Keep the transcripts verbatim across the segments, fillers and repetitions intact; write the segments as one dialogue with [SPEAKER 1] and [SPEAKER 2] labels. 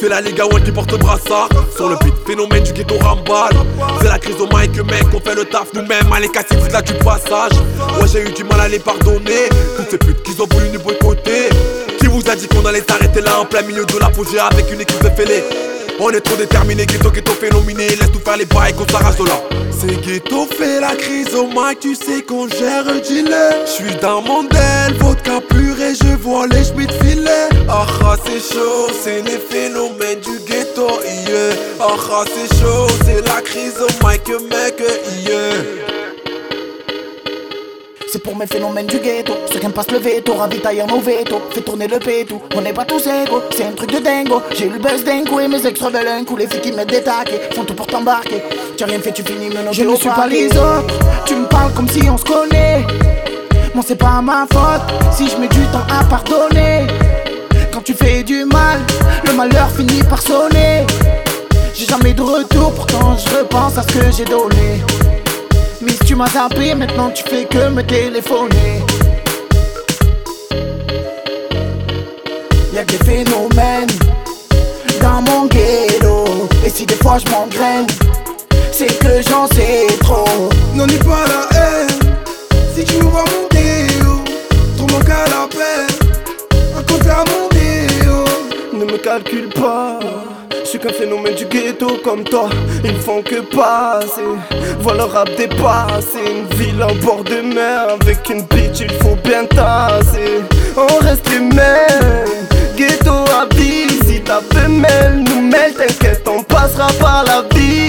[SPEAKER 1] C'est la Liga One qui porte le brassard. Sur le beat, phénomène du ghetto rambal. C'est la crise au mic, mec, on fait le taf nous-mêmes. Allez, casser tout là du passage. Ouais, j'ai eu du mal à les pardonner. Toutes ces putes qui ont voulu nous boycotter. Qui vous a dit qu'on allait s'arrêter là en plein milieu de la posée avec une équipe de fêlés? On est trop déterminés, ghetto, ghetto phénominé. Laisse tout faire les bails qu'on s'arrache de là. C'est ghetto fait la crise au mic, tu sais qu'on gère le dealer. J'suis dans mon del, vodka pur et je vois les schmitt filet. Ah ah c'est chaud, c'est les phénomènes du ghetto, yeah. Ah ah c'est chaud, c'est la crise au mic, mec, yeah.
[SPEAKER 2] C'est pour mes phénomènes du ghetto, ceux qui me passent le veto, ravitaillant nos vétos, fait tourner le pétou, on n'est pas tous égaux, c'est un truc de dingo. J'ai eu le buzz d'un coup et mes ex rebelles un coup, les filles qui mettent des taquets, font tout pour t'embarquer. Tu as rien fait, tu finis me Je ne suis pas les autres, tu me parles comme si on se connaît. Bon c'est pas ma faute, si je mets du temps à pardonner. Quand tu fais du mal, le malheur finit par sonner. J'ai jamais de retour, pourtant je repense à ce que j'ai donné. Miss tu m'as zappé, maintenant tu fais que me téléphoner. Y'a que des phénomènes dans mon ghetto. Et si des fois je m'engraine, c'est que j'en sais trop.
[SPEAKER 3] Non n'est pas la haine, si tu me vois mon déo, trop manque à la peine, raconte à mon déo.
[SPEAKER 4] Ne me calcule pas, je suis qu'un phénomène du ghetto comme toi. Ils font que passer, voient le rap dépasser. Une ville en bord de mer, avec une bitch il faut bien tasser. On reste les mêmes, ghetto à vie. Si ta femelle nous mêle, t'inquiète on passera par la vie.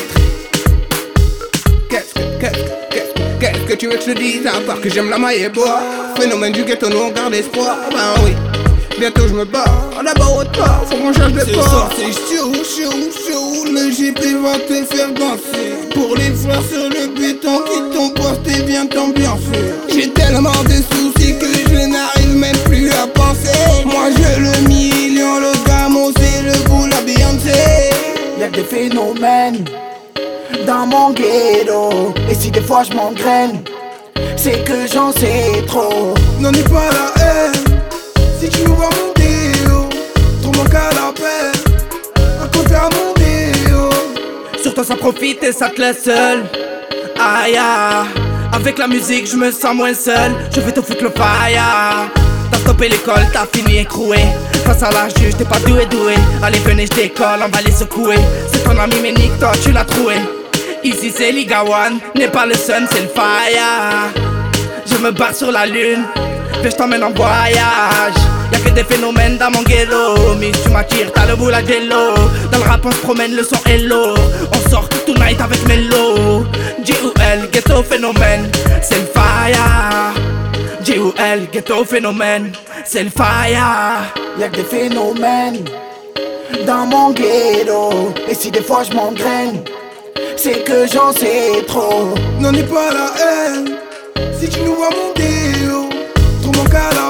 [SPEAKER 3] Qu'est-ce que, qu'est-ce que, qu'est-ce que, qu'est-ce que tu veux que je te dise à part que j'aime la maille et bois. Phénomène du ghetto, nous on garde espoir. Ben oui, bientôt je me bats, d'abord au pas, faut qu'on change de
[SPEAKER 4] C'est
[SPEAKER 3] port.
[SPEAKER 4] ça.
[SPEAKER 3] C'est chaud, chaud, chaud, le G P va te faire danser. Pour les fleurs sur le béton qui t'ont posté, viens t'ambiancer. J'ai tellement de soucis que je n'arrive même plus à penser. Moi je le million, le gamo c'est le boule à Beyoncé.
[SPEAKER 2] Y'a que des phénomènes dans mon ghetto. Et si des fois je m'engraine, c'est que j'en sais trop.
[SPEAKER 3] Non n'est pas la haine, si tu me vois mon déo, trop manque à la peine, raconte à mon déo.
[SPEAKER 4] Sur toi ça profite et ça te laisse seul. Aïe, ah. Avec la musique je me sens moins seul. Je vais te foutre le fire. T'as stoppé l'école, t'as fini écroué. Face à la juge, t'es pas doué doué. Allez venez je décolle, on va les secouer. C'est ton ami mais nique toi, tu l'as troué. Ici c'est Liga One, n'est pas le sun, c'est le fire. Je me barre sur la lune, viens je t'emmène en voyage. Y'a que des phénomènes dans mon ghetto. Miss tu m'attires, t'as le boule à jello. Dans le rap on se promène, le son est low. On sort tonight avec Mello. G O L, ghetto phénomène, c'est le fire. G O L, ghetto phénomène, c'est le fire.
[SPEAKER 2] Y'a que des phénomènes dans mon ghetto. Et si des fois je m'engraine, c'est que j'en sais trop.
[SPEAKER 3] Non n'est pas la haine, si tu nous vois mon déo, trop manque à la